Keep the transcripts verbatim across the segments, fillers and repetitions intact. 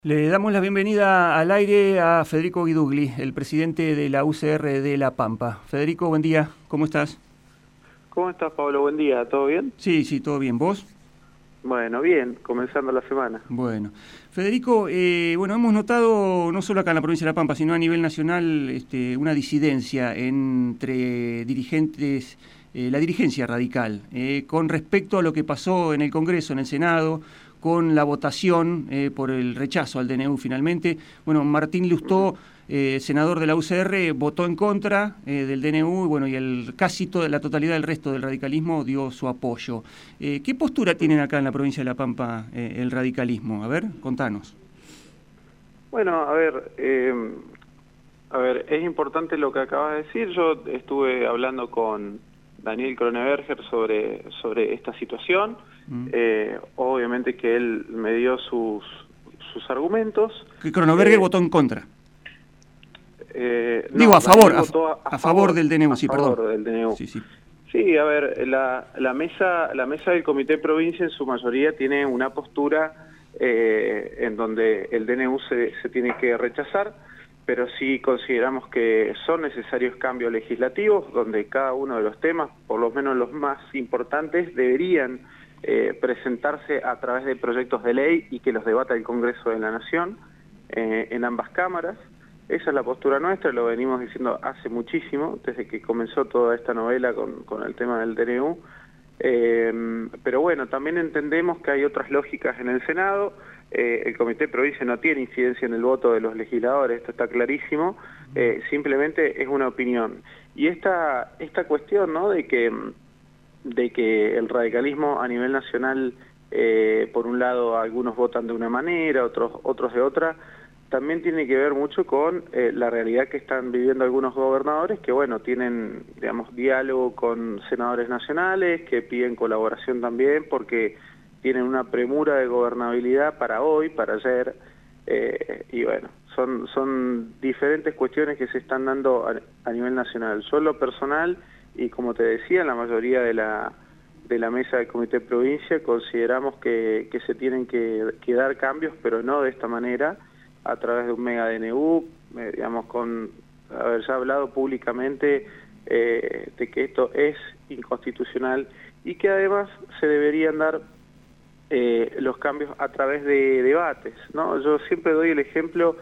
Le damos la bienvenida al aire a Federico Guidugli, el presidente de la U C R de La Pampa. Federico, buen día, ¿cómo estás? ¿Cómo estás, Pablo? Buen día, ¿todo bien? Sí, sí, todo bien. ¿Vos? Bueno, bien, comenzando la semana. Bueno. Federico, eh, bueno, hemos notado, no solo acá en la provincia de La Pampa, sino a nivel nacional, este, una disidencia entre dirigentes, eh, la dirigencia radical, eh, con respecto a lo que pasó en el Congreso, en el Senado, con la votación eh, por el rechazo al D N U finalmente. Bueno, Martín Lustó, eh, senador de la U C R, votó en contra eh, del D N U y, bueno, y el, casi toda la totalidad del resto del radicalismo dio su apoyo. Eh, ¿Qué postura tienen acá en la provincia de La Pampa eh, el radicalismo? A ver, contanos. Bueno, a ver, eh, a ver, es importante lo que acabas de decir. Yo estuve hablando con Daniel Kroneberger sobre, sobre esta situación. Mm. Eh, obviamente que él me dio sus, sus argumentos. Que Kroneberger eh, votó en contra. Eh, Digo, no, a favor, a, a, a, a favor, favor del D N U, sí, perdón. A favor del D N U. Sí, sí. Sí, a ver, la, la mesa la mesa del Comité Provincia en su mayoría tiene una postura eh, en donde el D N U se, se tiene que rechazar, pero sí consideramos que son necesarios cambios legislativos, donde cada uno de los temas, por lo menos los más importantes, deberían eh, presentarse a través de proyectos de ley y que los debata el Congreso de la Nación eh, en ambas cámaras. Esa es la postura nuestra, lo venimos diciendo hace muchísimo, desde que comenzó toda esta novela con, con el tema del D N U. Eh, pero bueno, también entendemos que hay otras lógicas en el Senado. Eh, el Comité Provincia no tiene incidencia en el voto de los legisladores, esto está clarísimo. Eh, simplemente es una opinión. Y esta, esta cuestión, ¿no?, de que, de que el radicalismo a nivel nacional, eh, por un lado, algunos votan de una manera, otros, otros de otra, también tiene que ver mucho con eh, la realidad que están viviendo algunos gobernadores que, bueno, tienen, digamos, diálogo con senadores nacionales, que piden colaboración también porque tienen una premura de gobernabilidad para hoy, para ayer, eh, y bueno, son, son diferentes cuestiones que se están dando a, a nivel nacional. Yo en lo personal, y como te decía, la mayoría de la, de la mesa del Comité Provincia consideramos que, que se tienen que, que dar cambios, pero no de esta manera, a través de un mega D N U, eh, digamos, con haber ya hablado públicamente eh, de que esto es inconstitucional y que además se deberían dar eh, los cambios a través de debates, ¿no? Yo siempre doy el ejemplo,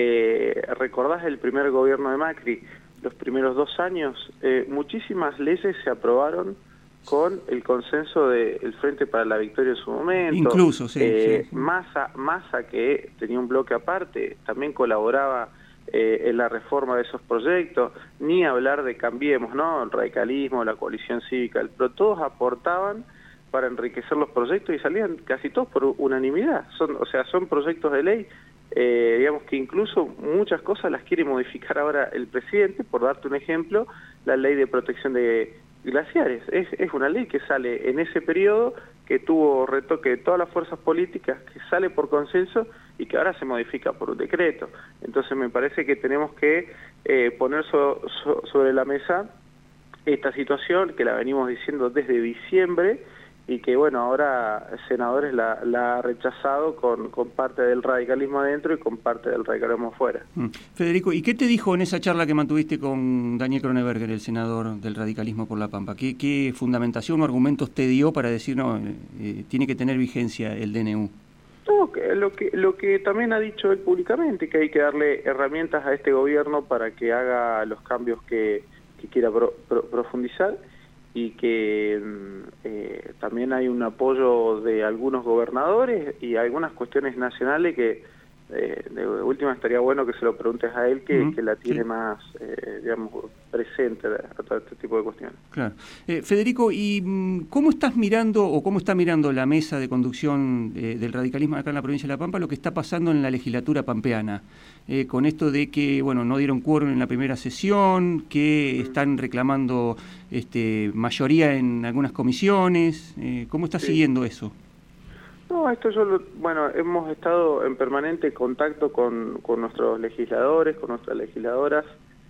eh, recordás el primer gobierno de Macri, los primeros dos años, eh, muchísimas leyes se aprobaron con el consenso del Frente para la Victoria en su momento. Incluso, sí. Eh, sí, sí. Massa, Massa, que tenía un bloque aparte, también colaboraba eh, en la reforma de esos proyectos, ni hablar de Cambiemos, ¿no?, el radicalismo, la coalición cívica, pero todos aportaban para enriquecer los proyectos y salían casi todos por unanimidad. Son, o sea, son proyectos de ley, eh, digamos que incluso muchas cosas las quiere modificar ahora el presidente, por darte un ejemplo, la ley de protección de glaciares. Es, es una ley que sale en ese periodo, que tuvo retoque de todas las fuerzas políticas, que sale por consenso y que ahora se modifica por un decreto. Entonces me parece que tenemos que eh, poner so, so, sobre la mesa esta situación que la venimos diciendo desde diciembre y que, bueno, ahora senadores la, la ha rechazado con, con parte del radicalismo adentro y con parte del radicalismo afuera. Mm. Federico, ¿y qué te dijo en esa charla que mantuviste con Daniel Kroneberger, el senador del radicalismo por La Pampa? ¿Qué, qué fundamentación o argumentos te dio para decir, no, eh, tiene que tener vigencia el D N U? No, que, lo, que, lo que también ha dicho él públicamente, que hay que darle herramientas a este gobierno para que haga los cambios que, que quiera pro, pro, profundizar, y que eh, también hay un apoyo de algunos gobernadores y algunas cuestiones nacionales que eh, de última estaría bueno que se lo preguntes a él, que, uh-huh. que la tiene sí. más, eh, digamos, presente a todo este tipo de cuestiones. Claro. Eh, Federico, ¿y cómo estás mirando o cómo está mirando la mesa de conducción eh, del radicalismo acá en la provincia de La Pampa lo que está pasando en la legislatura pampeana? Eh, con esto de que, bueno, no dieron quórum en la primera sesión, que están reclamando este, mayoría en algunas comisiones. Eh, ¿Cómo estás sí. siguiendo eso? No, esto yo, lo, bueno, hemos estado en permanente contacto con, con nuestros legisladores, con nuestras legisladoras.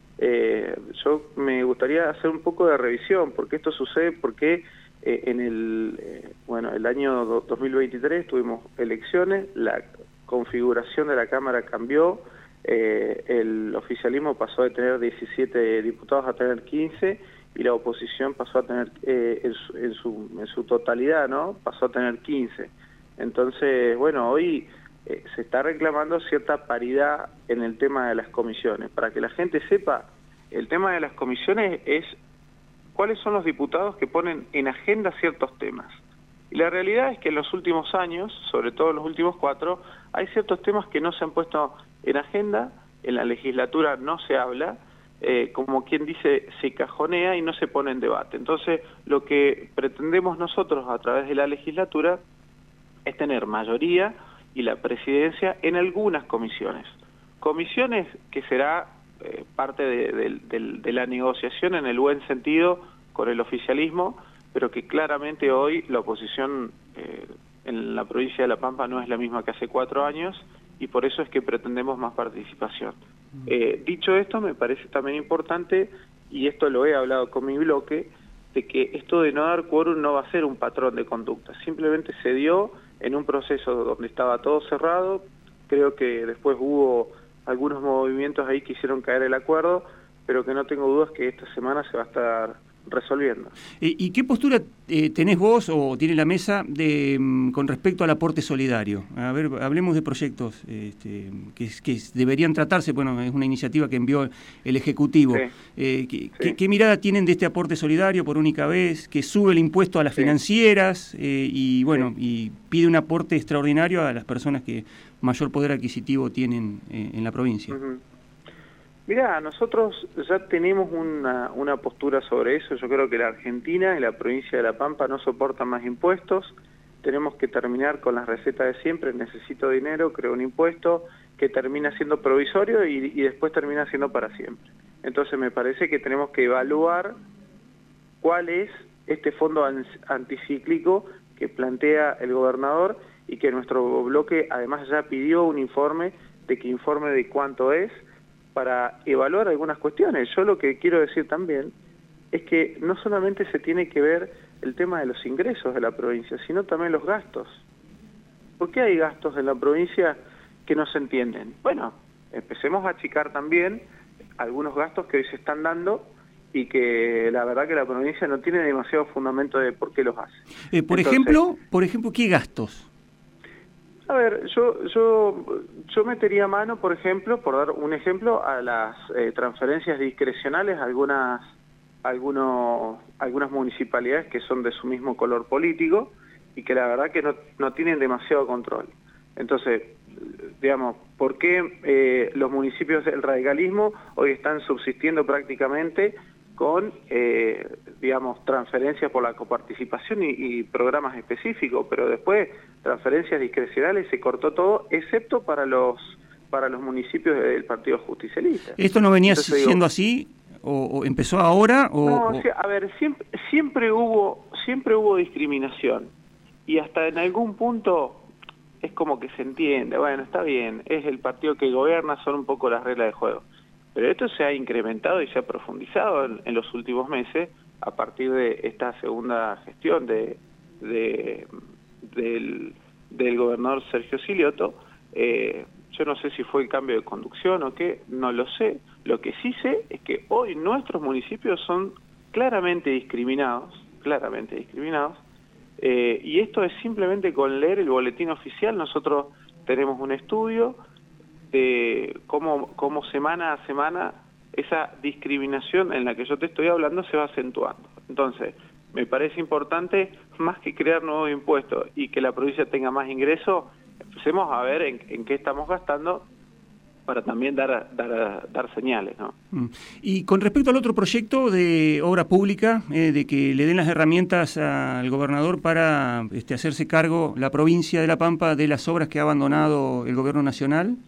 Eh, yo me gustaría hacer un poco de revisión, porque esto sucede porque eh, en el, eh, bueno, el año dos mil veintitrés tuvimos elecciones, la configuración de la Cámara cambió, eh, el oficialismo pasó de tener diecisiete diputados a tener quince, y la oposición pasó a tener, eh, en, su, en, su, en su totalidad, ¿no? Pasó a tener quince. Entonces, bueno, hoy eh, se está reclamando cierta paridad en el tema de las comisiones. Para que la gente sepa, el tema de las comisiones es cuáles son los diputados que ponen en agenda ciertos temas. Y la realidad es que en los últimos años, sobre todo en los últimos cuatro, hay ciertos temas que no se han puesto en agenda, en la legislatura no se habla, eh, como quien dice, se cajonea y no se pone en debate. Entonces, lo que pretendemos nosotros a través de la legislatura es tener mayoría y la presidencia en algunas comisiones. Comisiones que será eh, parte de, de, de, de la negociación en el buen sentido con el oficialismo, pero que claramente hoy la oposición eh, en la provincia de La Pampa no es la misma que hace cuatro años, y por eso es que pretendemos más participación. Eh, dicho esto, me parece también importante, y esto lo he hablado con mi bloque, de que esto de no dar quórum no va a ser un patrón de conducta, simplemente se dio en un proceso donde estaba todo cerrado. Creo que después hubo algunos movimientos ahí que hicieron caer el acuerdo, pero que no tengo dudas que esta semana se va a estar resolviendo. ¿Y, y qué postura eh, tenés vos o tiene la mesa de mm, con respecto al aporte solidario? A ver, hablemos de proyectos este, que, que deberían tratarse. Bueno, es una iniciativa que envió el Ejecutivo. Sí, eh, ¿qué, sí. ¿qué, ¿Qué mirada tienen de este aporte solidario por única vez? Que sube el impuesto a las sí. financieras eh, y bueno, sí. y pide un aporte extraordinario a las personas que mayor poder adquisitivo tienen eh, en la provincia. Uh-huh. Mirá, nosotros ya tenemos una, una postura sobre eso. Yo creo que la Argentina y la provincia de La Pampa no soportan más impuestos. Tenemos que terminar con las recetas de siempre: necesito dinero, creo un impuesto, que termina siendo provisorio y, y después termina siendo para siempre. Entonces me parece que tenemos que evaluar cuál es este fondo anticíclico que plantea el gobernador, y que nuestro bloque además ya pidió un informe, de que informe de cuánto es, para evaluar algunas cuestiones. Yo lo que quiero decir también es que no solamente se tiene que ver el tema de los ingresos de la provincia, sino también los gastos. ¿Por qué hay gastos en la provincia que no se entienden? Bueno, empecemos a achicar también algunos gastos que hoy se están dando y que la verdad que la provincia no tiene demasiado fundamento de por qué los hace. Eh, por Entonces, ejemplo, por ejemplo, ¿qué gastos? A ver, yo yo yo metería mano, por ejemplo, por dar un ejemplo, a las eh, transferencias discrecionales a algunas algunos algunas municipalidades que son de su mismo color político y que la verdad que no, no tienen demasiado control. Entonces, digamos, ¿por qué eh, los municipios del radicalismo hoy están subsistiendo prácticamente con, eh, digamos, transferencias por la coparticipación y, y programas específicos, pero después transferencias discrecionales se cortó todo, excepto para los para los municipios del Partido Justicialista? ¿Esto no venía Entonces, siendo digo, así o, o empezó ahora? O, no, o... O sea, a ver, siempre siempre hubo siempre hubo discriminación, y hasta en algún punto es como que se entiende, bueno, está bien, es el partido que gobierna, son un poco las reglas de juego. Pero esto se ha incrementado y se ha profundizado en, en los últimos meses a partir de esta segunda gestión de, de del, del gobernador Sergio Silioto. Eh, yo no sé si fue el cambio de conducción o qué, no lo sé. Lo que sí sé es que hoy nuestros municipios son claramente discriminados, claramente discriminados, eh, y esto es simplemente con leer el boletín oficial. Nosotros tenemos un estudio de cómo, cómo semana a semana esa discriminación en la que yo te estoy hablando se va acentuando. Entonces, me parece importante, más que crear nuevos impuestos y que la provincia tenga más ingresos, empecemos a ver en, en qué estamos gastando para también dar, dar, dar señales, ¿no? Y con respecto al otro proyecto de obra pública, eh, de que le den las herramientas al gobernador para este, hacerse cargo la provincia de La Pampa de las obras que ha abandonado el gobierno nacional.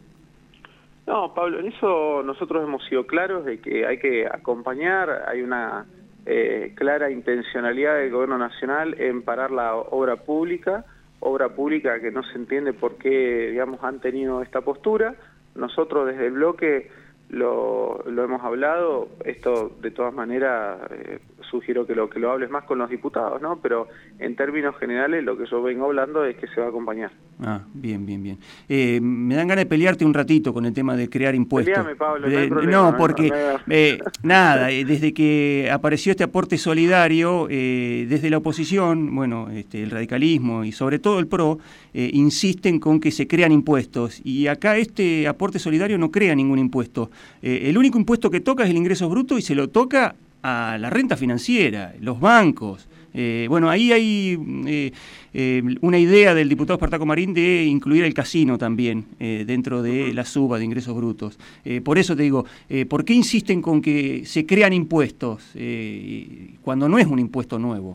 No, Pablo, en eso nosotros hemos sido claros de que hay que acompañar, hay una eh, clara intencionalidad del gobierno nacional en parar la obra pública, obra pública que no se entiende por qué, digamos, han tenido esta postura. Nosotros desde el bloque lo, lo hemos hablado, esto de todas maneras eh, sugiero que lo que lo hables más con los diputados, ¿no? Pero en términos generales lo que yo vengo hablando es que se va a acompañar. Ah, bien, bien, bien. Eh, me dan ganas de pelearte un ratito con el tema de crear impuestos. Peleame, Pablo, no eh, hay problema. No, no, porque, no, no, no. Eh, nada, eh, desde que apareció este aporte solidario, eh, desde la oposición, bueno, este, el radicalismo y sobre todo el P R O, eh, insisten con que se crean impuestos. Y acá este aporte solidario no crea ningún impuesto. Eh, el único impuesto que toca es el ingreso bruto y se lo toca a la renta financiera, los bancos. Eh, bueno, ahí hay eh, eh, una idea del diputado Espartaco Marín de incluir el casino también eh, dentro de la suba de ingresos brutos. Eh, por eso te digo, eh, ¿por qué insisten con que se crean impuestos eh, cuando no es un impuesto nuevo?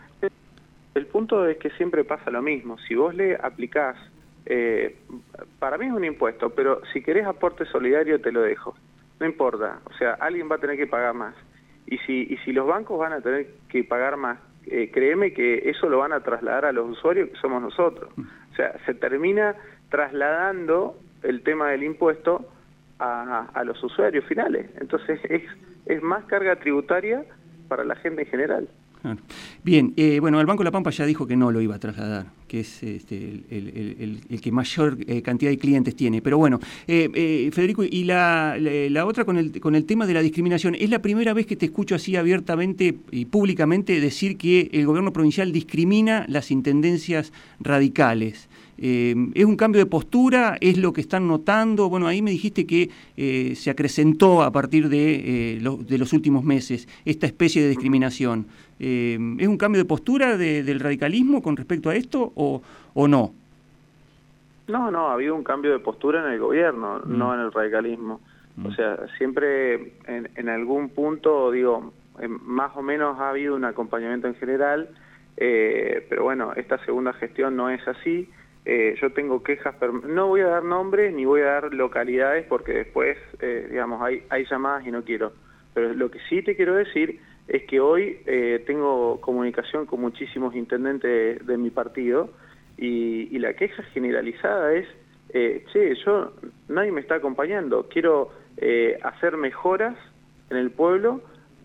El punto es que siempre pasa lo mismo. Si vos le aplicás, eh, para mí es un impuesto, pero si querés aporte solidario te lo dejo. No importa, o sea, alguien va a tener que pagar más. Y si, y si los bancos van a tener que pagar más, eh, créeme que eso lo van a trasladar a los usuarios, que somos nosotros. O sea, se termina trasladando el tema del impuesto a, a los usuarios finales. Entonces es, es más carga tributaria para la gente en general. Claro. Bien, eh, bueno, el Banco de la Pampa ya dijo que no lo iba a trasladar, que es este, el, el, el, el que mayor eh, cantidad de clientes tiene. Pero bueno, eh, eh, Federico, y la, la, la otra con el, con el tema de la discriminación, es la primera vez que te escucho así abiertamente y públicamente decir que el gobierno provincial discrimina las intendencias radicales. Eh, ¿Es un cambio de postura? ¿Es lo que están notando? Bueno, ahí me dijiste que eh, se acrecentó a partir de, eh, lo, de los últimos meses esta especie de discriminación. Eh, ¿Es un cambio de postura de, del radicalismo con respecto a esto o, o no? No, no, ha habido un cambio de postura en el gobierno, mm. no en el radicalismo. Mm. O sea, siempre en, en algún punto, digo, en, más o menos ha habido un acompañamiento en general, eh, pero bueno, esta segunda gestión no es así. Eh, yo tengo quejas, no voy a dar nombres ni voy a dar localidades porque después, eh, digamos, hay, hay llamadas y no quiero. Pero lo que sí te quiero decir es que hoy eh, tengo comunicación con muchísimos intendentes de, de mi partido y, y la queja generalizada es, eh, che, yo, nadie me está acompañando, quiero eh, hacer mejoras en el pueblo,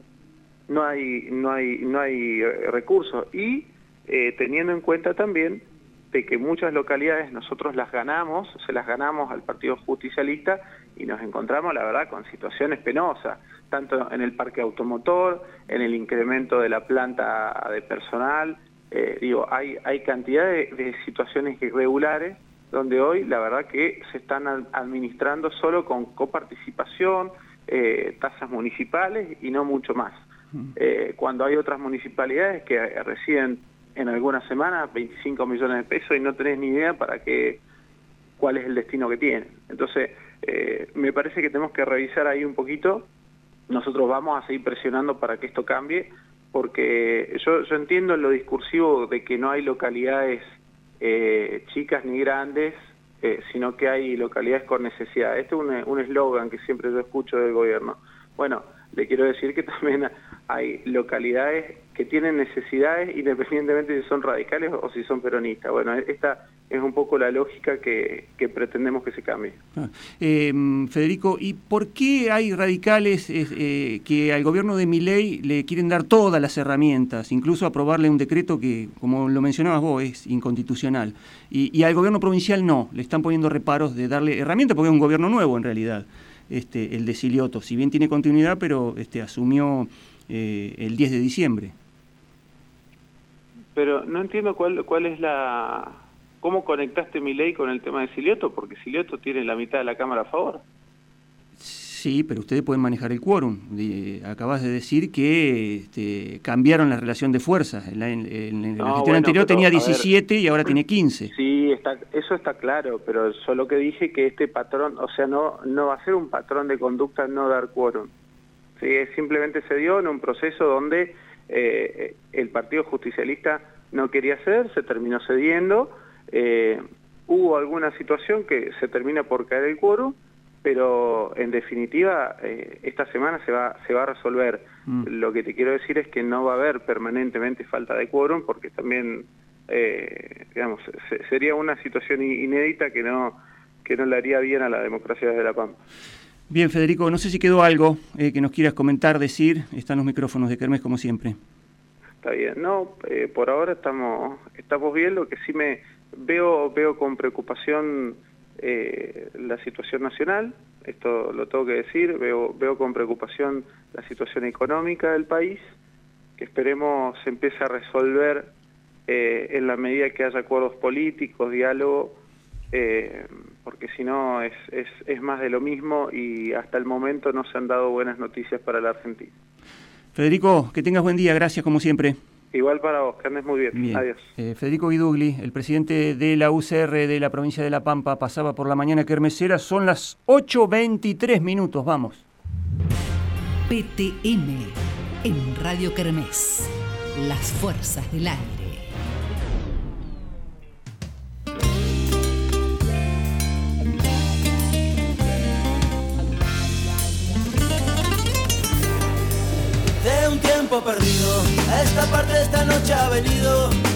no hay, no hay, no hay recursos y eh, teniendo en cuenta también de que muchas localidades nosotros las ganamos, se las ganamos al Partido Justicialista y nos encontramos, la verdad, con situaciones penosas, tanto en el parque automotor, en el incremento de la planta de personal, eh, digo, hay, hay cantidad de, de situaciones irregulares donde hoy la verdad que se están administrando solo con coparticipación, eh, tasas municipales y no mucho más. Eh, cuando hay otras municipalidades que reciben en algunas semanas veinticinco millones de pesos y no tenés ni idea para qué, cuál es el destino que tienen. Entonces, eh, me parece que tenemos que revisar ahí un poquito. Nosotros vamos a seguir presionando para que esto cambie, porque yo, yo entiendo en lo discursivo de que no hay localidades eh, chicas ni grandes, eh, sino que hay localidades con necesidad. Este es un eslogan que siempre yo escucho del gobierno. Bueno, le quiero decir que también hay localidades que tienen necesidades independientemente de si son radicales o si son peronistas. Bueno, esta es un poco la lógica que, que pretendemos que se cambie. Ah, eh, Federico, ¿y por qué hay radicales eh, que al gobierno de Milei le quieren dar todas las herramientas, incluso aprobarle un decreto que, como lo mencionabas vos, es inconstitucional? Y, y al gobierno provincial no, le están poniendo reparos de darle herramientas porque es un gobierno nuevo en realidad. Este, el de Silioto, si bien tiene continuidad, pero este, asumió eh, el diez de diciembre. Pero no entiendo cuál cuál es la... ¿Cómo conectaste Milei con el tema de Silioto? Porque Silioto tiene la mitad de la Cámara a favor. Sí, pero ustedes pueden manejar el quórum. Acabas de decir que este, cambiaron la relación de fuerzas. En la, en, en no, la gestión bueno, anterior pero, tenía diecisiete ver, y ahora tiene quince. Sí, está, eso está claro, pero yo lo que dije que este patrón, o sea, no no va a ser un patrón de conducta no dar quórum. Sí, simplemente se dio en un proceso donde eh, el Partido Justicialista no quería ceder, se terminó cediendo, eh, hubo alguna situación que se termina por caer el quórum, pero en definitiva eh, esta semana se va se va a resolver. Mm. Lo que te quiero decir es que no va a haber permanentemente falta de quórum, porque también eh, digamos se, sería una situación inédita que no que no le haría bien a la democracia desde La Pampa. Bien, Federico, no sé si quedó algo eh, que nos quieras comentar, decir. Están los micrófonos de Kermés como siempre. Está bien, no, eh, por ahora estamos estamos bien. Lo que sí me veo veo con preocupación eh, la situación nacional, esto lo tengo que decir, veo veo con preocupación la situación económica del país, que esperemos se empiece a resolver eh, en la medida que haya acuerdos políticos, diálogo, eh, porque si no es, es, es más de lo mismo y hasta el momento no se han dado buenas noticias para la Argentina. Federico, que tengas buen día, gracias como siempre. Igual para vos, que andes muy bien. bien. Adiós. Eh, Federico Guidugli, el presidente de la U C R de la provincia de La Pampa, pasaba por la mañana kermesera. Son las ocho veintitrés minutos, vamos. P T M en Radio Kermés, las fuerzas del aire. De un tiempo perdido, a esta parte esta noche ha venido